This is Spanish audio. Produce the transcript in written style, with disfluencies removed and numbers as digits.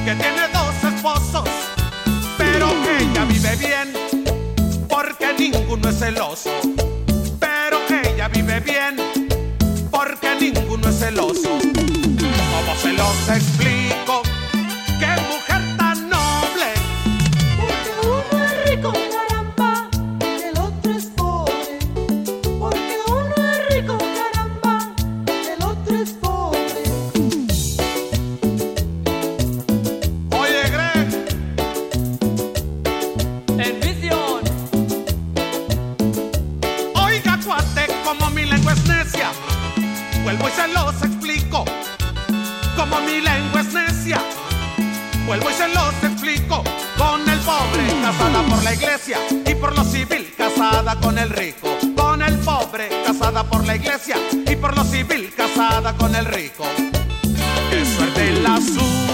que tiene 2 esposos, pero ella vive bien porque ninguno es celoso. Pero ella vive bien porque ninguno es celoso. ¿Cómo se los explico? ¡Qué mujer tan noble! Porque uno es rico, caramba, y el otro es pobre. Porque uno es rico, caramba, y el otro es pobre. Oye, Greg, En visión. oiga, cuate, como mi lengua es necia, vuelvo y se los explico. Como mi lengua es necia, vuelvo y se los explico. Con el pobre casada por la iglesia y por lo civil casada con el rico. Con el pobre casada por la iglesia y por lo civil casada con el rico. Qué suerte la suya.